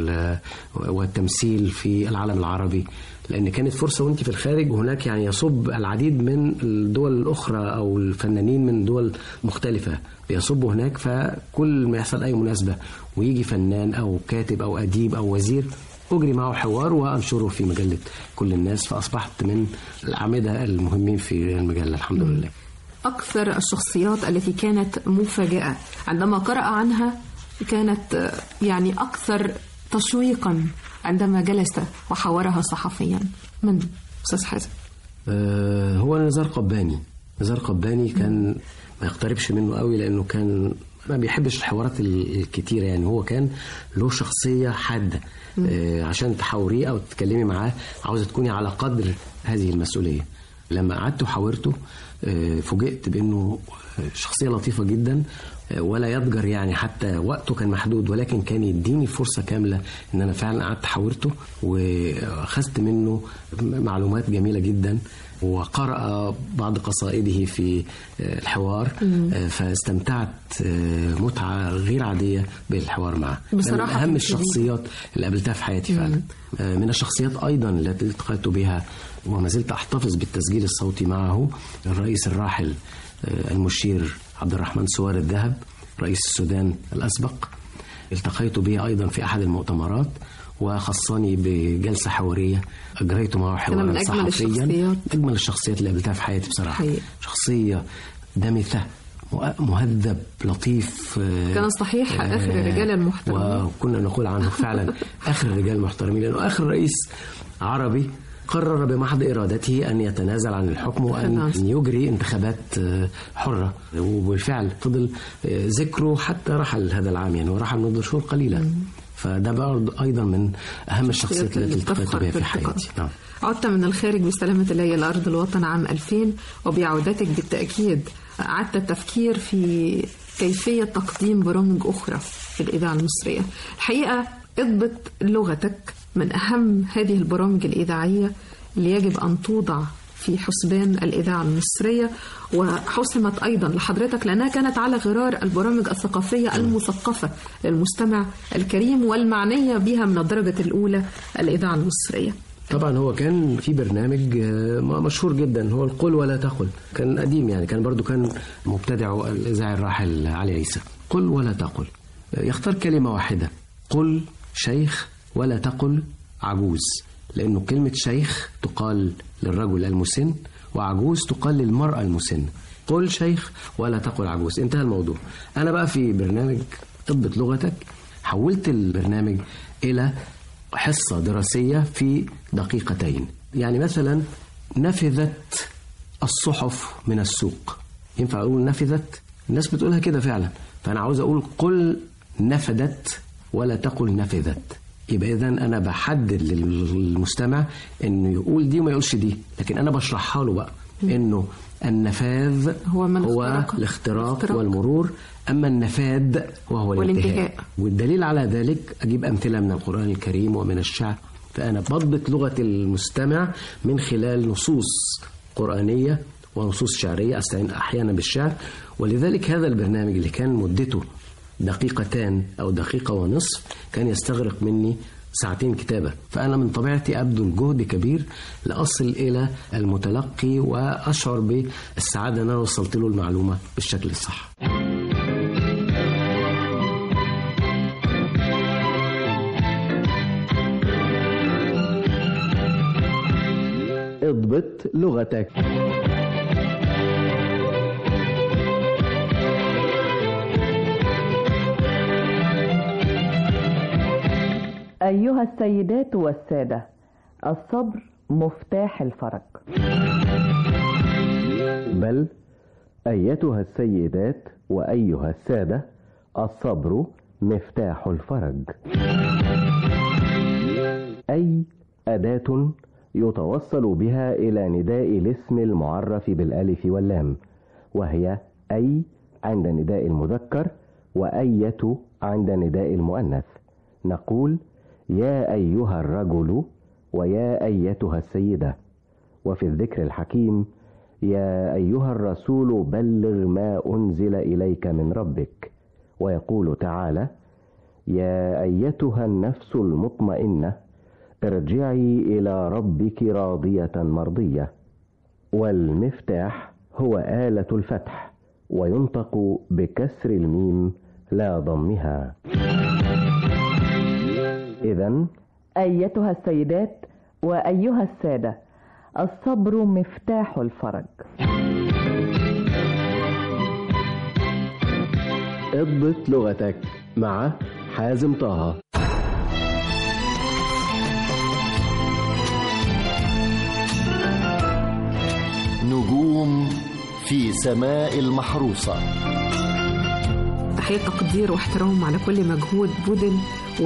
والتمثيل في العالم العربي، لأن كانت فرصة وانت في الخارج، وهناك يعني يصب العديد من الدول الأخرى أو الفنانين من دول مختلفة بيصبوا هناك، فكل ما يحصل أي مناسبة ويجي فنان أو كاتب أو أديب أو وزير أجري معه حوار وأنشره في مجلة كل الناس، فأصبحت من الأعمدة المهمين في المجلة الحمد لله. أكثر الشخصيات التي كانت مفاجئة عندما قرأ عنها كانت يعني أكثر تشويقا عندما جلس وحاورها صحفيا، من أستاذ حازم؟ أه هو نزار قباني. نزار قباني كان ما يقتربش منه قوي لأنه كان ما بيحبش الحوارات الكتيرة، يعني هو كان له شخصية حادة. أه عشان تحاوريه أو تتكلمي معاه عاوزة تكوني على قدر هذه المسؤولية. لما قعدت وحاورته أه فوجئت بأنه شخصية لطيفة جدا، ولا يضجر، يعني حتى وقته كان محدود ولكن كان يديني فرصة كاملة ان انا فعلا قعدت حاورته واخذت منه معلومات جميلة جدا، وقرأ بعض قصائده في الحوار فاستمتعت متعة غير عادية بالحوار معه. بصراحة من أهم الشخصيات اللي قابلتها في حياتي فعلا. من الشخصيات أيضا التي التقيت بها وما زلت أحتفظ بالتسجيل الصوتي معه الرئيس الراحل المشير عبد الرحمن سوار الذهب، رئيس السودان الأسبق. التقيت به أيضا في أحد المؤتمرات وخصني بجلسة حوارية أجريت معه حوارا صحفيا. أجمل الشخصيات اللي قابلتها في حياتي بصراحة. حقيقي. شخصية دمثة، مهذب، لطيف، كان صحيح آه آخر الرجال المحترمين، وكنا نقول عنه فعلا آخر الرجال المحترمين، لأنه آخر رئيس عربي قرر بمحض إرادته أن يتنازل عن الحكم وأن يجري انتخابات حرة، وبالفعل فضل ذكره حتى رحل هذا العام، يعني ورحل منذ شهور قليلة. فده برضه أيضا من أهم الشخصيات التي التقيت بها في حياتي. نعم. عدت من الخارج بسلامة الله إلى أرض الوطن عام ألفين، وبعودتك بالتأكيد أعدت التفكير في كيفية تقديم برامج أخرى في الإذاعة المصرية. الحقيقة اضبط لغتك من أهم هذه البرامج الإذاعية اللي يجب أن توضع في حسبان الإذاعة المصرية، وحسمت أيضا لحضرتك لأنها كانت على غرار البرامج الثقافية المثقفة للمستمع الكريم والمعنية بها من الدرجة الأولى الإذاعة المصرية. طبعا هو كان في برنامج مشهور جدا هو القل ولا تقل، كان قديم، يعني كان برضو كان مبتدعه الإذاعي الراحل علي عيسى. قل ولا تقل، يختار كلمة واحدة، قل شيخ ولا تقل عجوز، لأنه كلمة شيخ تقال للرجل المسن وعجوز تقال للمرأة المسن. قل شيخ ولا تقل عجوز، انتهى الموضوع. أنا بقى في برنامج اضبط لغتك حولت البرنامج إلى حصة دراسية في دقيقتين. يعني مثلا نفذت الصحف من السوق، ينفع أقول نفذت؟ الناس بتقولها كده فعلا، فأنا عاوز أقول قل نفذت ولا تقل نفذت. يبقى إذن أنا بحدد للمستمع إنه يقول دي وما يقولش دي، لكن أنا بشرحها له بقى إنه النفاذ هو, من هو الاختراق والمرور، أما النفاد وهو الانتهاء. والدليل على ذلك أجيب أمثلة من القرآن الكريم ومن الشعر. فأنا بضبط لغة المستمع من خلال نصوص قرآنية ونصوص شعرية، أستعين أحيانا بالشعر. ولذلك هذا البرنامج اللي كان مدته دقيقتان أو دقيقة ونصف كان يستغرق مني ساعتين كتابة. فأنا من طبيعتي أبذل جهد كبير لأصل إلى المتلقي وأشعر بالسعادة أن أنا وصلت له المعلومة بالشكل الصح. اضبط لغتك. أيها السيدات والسادة، الصبر مفتاح الفرج. بل أيتها السيدات وأيها السادة، الصبر مفتاح الفرج. أي أداة يتوصل بها إلى نداء الاسم المعرف بالألف واللام، وهي أي عند نداء المذكر وأية عند نداء المؤنث. نقول يا أيها الرجل ويا أيتها السيدة. وفي الذكر الحكيم يا أيها الرسول بلغ ما أنزل إليك من ربك. ويقول تعالى يا أيتها النفس المطمئنة ارجعي إلى ربك راضية مرضية. والمفتاح هو آلة الفتح، وينطق بكسر الميم لا ضمها. إذن أيتها السيدات وأيها السادة، الصبر مفتاح الفرج. اضبط لغتك مع حازم طه. نجوم في سماء المحروسة. تحية تقدير واحترام على كل مجهود بذل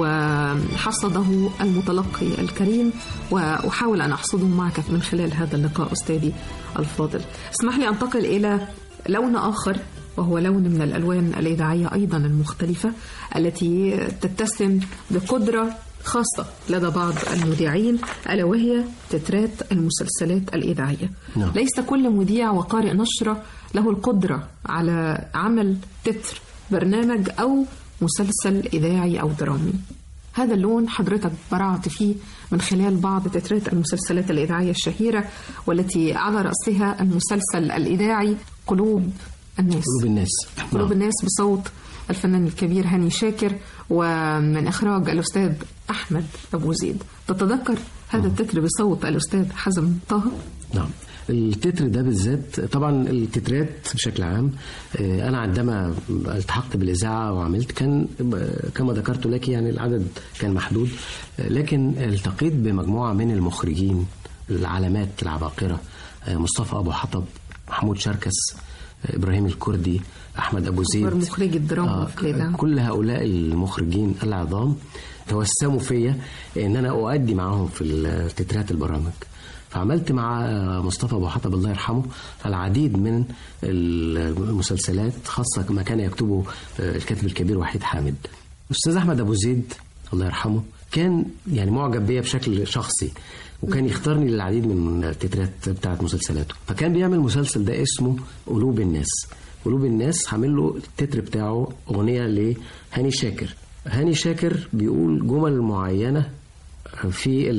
وحصده المتلقي الكريم، وأحاول أن أحصده معك من خلال هذا اللقاء أستاذي الفاضل. اسمح لي أنتقل إلى لون آخر، وهو لون من الألوان الإذاعية أيضا المختلفة التي تتسم بقدرة خاصة لدى بعض المذيعين، ألا وهي تترات المسلسلات الإذاعية. نعم. ليس كل مذيع وقارئ نشرة له القدرة على عمل تتر برنامج أو مسلسل إذاعي أو درامي. هذا اللون حضرتك برعت فيه من خلال بعض تترات المسلسلات الإذاعية الشهيرة، والتي على رأسها المسلسل الإذاعي قلوب الناس. قلوب الناس قلوب الناس بصوت الفنان الكبير هاني شاكر، ومن إخراج الأستاذ أحمد أبو زيد. تتذكر هذا التتر بصوت الأستاذ حازم طه؟ نعم. التتر ده بالذات، طبعا التترات بشكل عام، أنا عندما التحقت بالإذاعة وعملت كان كما ذكرت لك يعني العدد كان محدود، لكن التقيت بمجموعة من المخرجين العلامات العباقرة، مصطفى أبو حطب، محمود شركس، إبراهيم الكردي، أحمد أبو زيد، مخرج الدراما آه في الإذاعة. كل هؤلاء المخرجين العظام توسموا فيا إن أنا أؤدي معهم في التترات البرامج. فعملت مع مصطفى أبو حطب الله يرحمه العديد من المسلسلات، خاصة ما كان يكتبه الكاتب الكبير وحيد حامد. أستاذ أحمد أبو زيد الله يرحمه كان يعني معجب بيا بشكل شخصي، وكان يختارني للعديد من التترات بتاعت مسلسلاته. فكان بيعمل مسلسل ده اسمه قلوب الناس. قلوب الناس عامل له التتر بتاعه أغنية لهاني شاكر. هاني شاكر بيقول جمل معينة في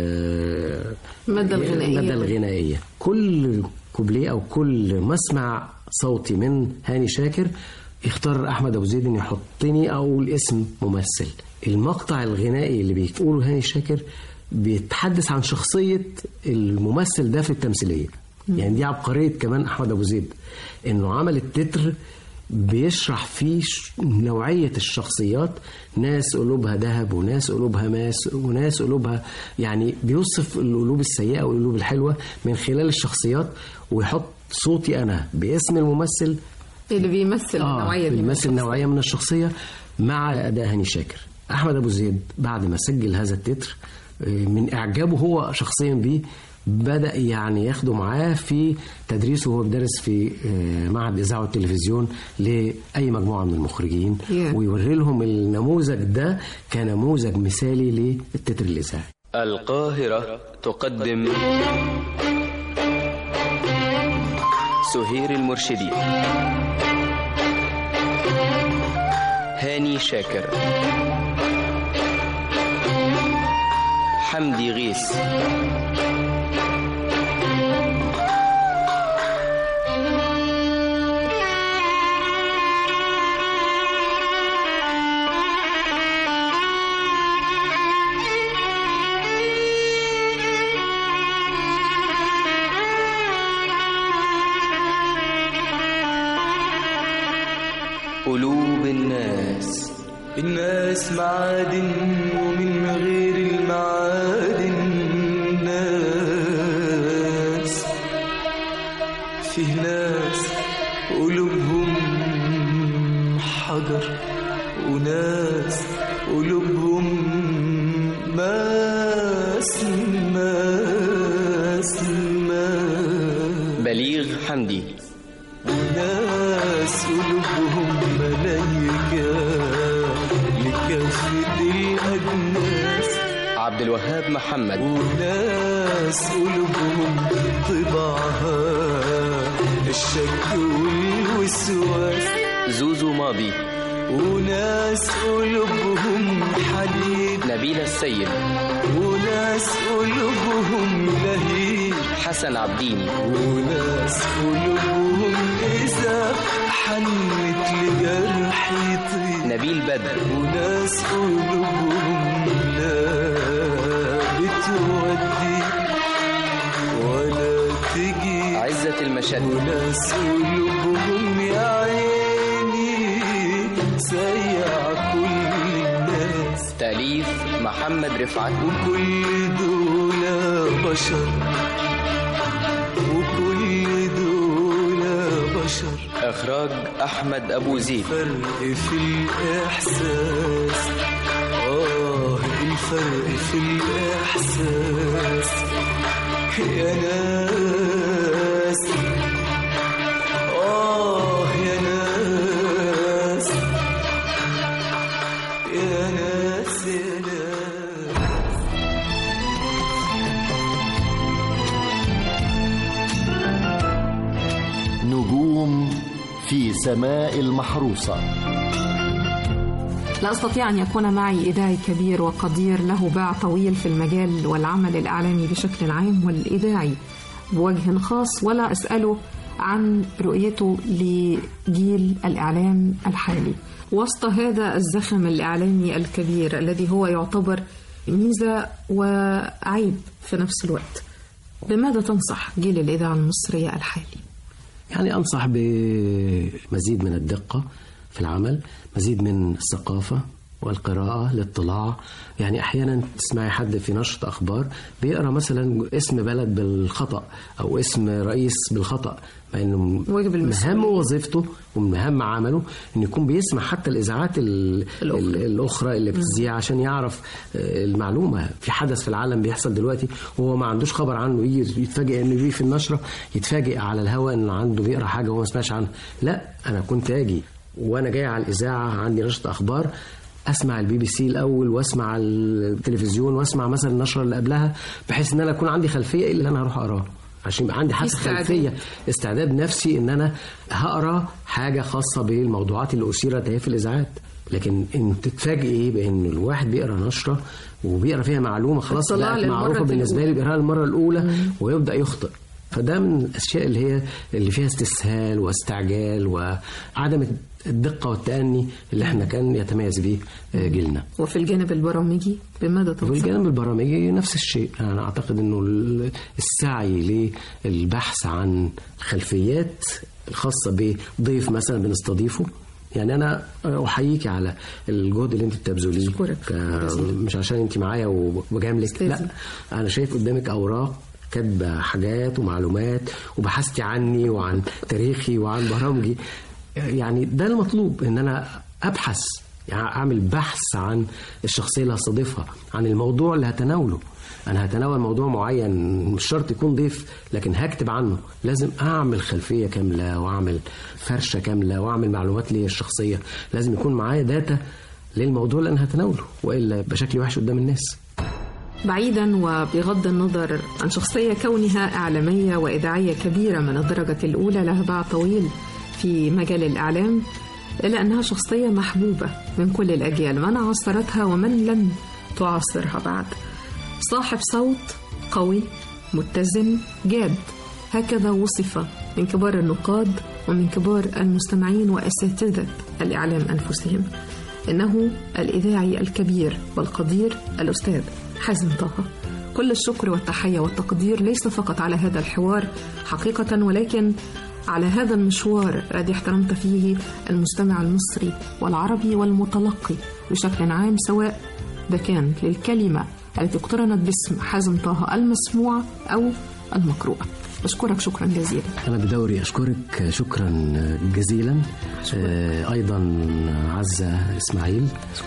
المادة الغنائية. المادة الغنائية. كل كوبليه أو كل مسمع صوتي من هاني شاكر يختار أحمد أبو زيد إن يحطني أو الاسم ممثل. المقطع الغنائي اللي بيقوله هاني شاكر بيتحدث عن شخصية الممثل ده في التمثيلية. يعني دي عبقرية كمان أحمد أبو زيد، إنه عمل التتر بيشرح فيه نوعية الشخصيات، ناس قلوبها ذهب وناس قلوبها ماس وناس قلوبها، يعني بيوصف القلوب السيئة والقلوب الحلوة من خلال الشخصيات، ويحط صوتي أنا باسم الممثل اللي بيمثل آه نوعية بيمثل نوعية من الشخصية مع أداء هاني شاكر. أحمد أبو زيد بعد ما سجل هذا التتر من إعجابه هو شخصيا بيه، بدأ يعني ياخده معاه في تدريسه وهو بيدرس في معهد الإذاعة والتلفزيون لأي مجموعة من المخرجين، yeah. ويوري لهم النموذج ده كنموذج مثالي للتتر الإذاعي. القاهرة تقدم سهير المرشدي، هاني شاكر، حمدي غيث، قلوب الناس. الناس معادن ومن غير المعادن ناس، فيه ناس قلوبهم حجر وناس قلوبهم ماس ماس ماس. بليغ حمدي. وناس قلوبهم ملايكة لكافة الأجناس. عبد الوهاب محمد. وناس قلوبهم طباعها الشك والوسواس. زوزو ماضي. وناس قلوبهم نبيلة السيد، وناس قلوبهم لهيب حسن عبدين، وناس قلوبهم إذا حنت لجرح يطيب نبيل بدر، وناس قلوبهم لا بتودي ولا تجي عزة المشد، وناس قلوبهم يا عيني سيع كل الناس. تأليف محمد رفعت. وكل دول بشر وكل دول بشر. إخراج أحمد أبو زيد. فرق في الإحساس، آه الفرق في الإحساس يا ناس، آه يا ناس يا ناس يا ناس. نجوم في سماء المحروسة. لا أستطيع أن يكون معي إذاعي كبير وقدير له باع طويل في المجال والعمل الإعلامي بشكل عام والإذاعي بوجه خاص، ولا أسأله عن رؤيته لجيل الإعلام الحالي وسط هذا الزخم الإعلامي الكبير الذي هو يعتبر ميزة وعيب في نفس الوقت. بماذا تنصح جيل الإذاعة المصرية الحالي؟ يعني أنصح بمزيد من الدقة في العمل، مزيد من الثقافة والقراءة، الاطلاع. يعني أحيانا تسمعي حد في نشرة أخبار بيقرأ مثلا اسم بلد بالخطأ أو اسم رئيس بالخطأ، مع إنه من مهام وظيفته ومن مهام عمله إنه يكون بيسمع حتى الإذاعات الأخرى, الأخرى اللي بتذيع عشان يعرف المعلومة. في حدث في العالم بيحصل دلوقتي وهو ما عندوش خبر عنه، يجي يتفاجئ إنه يجي في النشرة يتفاجئ على الهواء إنه عنده بيقرأ حاجة وهو ما سمعش عنها. لا، أنا كنت أجي وأنا جاي على الإذاعة عندي نشرة أخبار اسمع البي بي سي الاول واسمع التلفزيون واسمع مثلا النشره اللي قبلها، بحيث ان انا اكون عندي خلفيه ايه اللي انا هروح اقراه، عشان يبقى عندي حتى خلفيه استعداد نفسي ان انا هقرا حاجه خاصه بالموضوعات اللي اثيرت هي في الاذاعات. لكن ان تتفاجئي بان الواحد بيقرا نشره وبيقرا فيها معلومه خلاص بقت معروفه بالنسبه لي، بيقراها المره الاولى مم. ويبدا يخطئ. فده من الاشياء اللي هي اللي فيها استسهال واستعجال وعدم الدقة والتأني اللي احنا كان يتميز به جيلنا. وفي الجانب البرامجي بماذا تنصح؟ في الجانب البرامجي نفس الشيء. أنا أعتقد أنه السعي للبحث عن الخلفيات الخاصة بضيف مثلا بنستضيفه. يعني أنا أحييك على الجهد اللي أنت بتبذليه، مش عشان أنت معايا وبجاملك، لا، أنا شايف قدامك أوراق كاتبة حاجات ومعلومات وبحثتي عني وعن تاريخي وعن برامجي. يعني ده المطلوب، ان انا ابحث، يعني اعمل بحث عن الشخصيه اللي هستضيفها، عن الموضوع اللي هتناوله. انا هتناول موضوع معين مش شرط يكون ضيف، لكن هكتب عنه. لازم اعمل خلفيه كامله واعمل فرشه كامله واعمل معلومات لي الشخصيه. لازم يكون معايا داتا للموضوع اللي انا هتناوله، والا بشكل وحش قدام الناس. بعيدا وبغض النظر عن شخصيه كونها اعلاميه واذاعيه كبيره من الدرجه الاولى لها باع طويل في مجال الإعلام، إلا أنها شخصية محبوبة من كل الأجيال، من عاصرتها ومن لم تعاصرها بعد. صاحب صوت قوي متزن جاد، هكذا وصف من كبار النقاد ومن كبار المستمعين وأساتذة الإعلام أنفسهم. إنه الإذاعي الكبير والقدير الأستاذ حازم طه. كل الشكر والتحية والتقدير ليس فقط على هذا الحوار حقيقة، ولكن على هذا المشوار الذي احترمت فيه المستمع المصري والعربي والمتلقي بشكل عام، سواء ده كان للكلمة التي اقترنت باسم حازم طه المسموعة أو المقروءة. أشكرك شكرا جزيلا. أنا بدوري أشكرك شكرا جزيلا. آه أيضا عزة إسماعيل،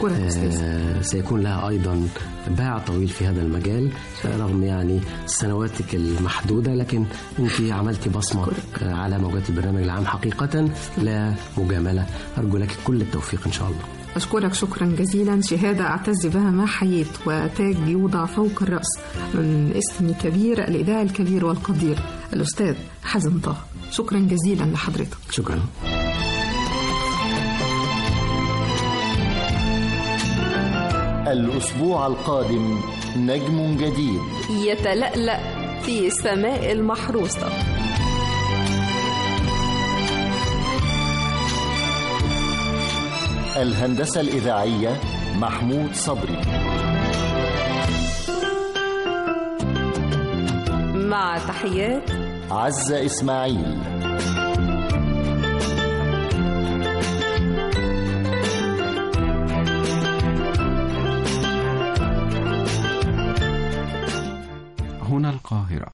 آه سيكون لها أيضا باع طويل في هذا المجال رغم يعني سنواتك المحدودة، لكن أنت عملتي بصمة آه على موجات البرنامج العام حقيقة لا مجاملة. أرجو لك كل التوفيق إن شاء الله. أشكرك شكرا جزيلا. شهادة أعتز بها ما حييت، وتاج يوضع فوق الرأس من اسم كبير الإذاعي الكبير والقدير الأستاذ حازم طه. شكرا جزيلا لحضرتك. شكرا. الأسبوع القادم نجم جديد يتلألأ في سماء المحروسة. الهندسة الإذاعية محمود صبري. مع تحيات عزة إسماعيل. هنا القاهرة.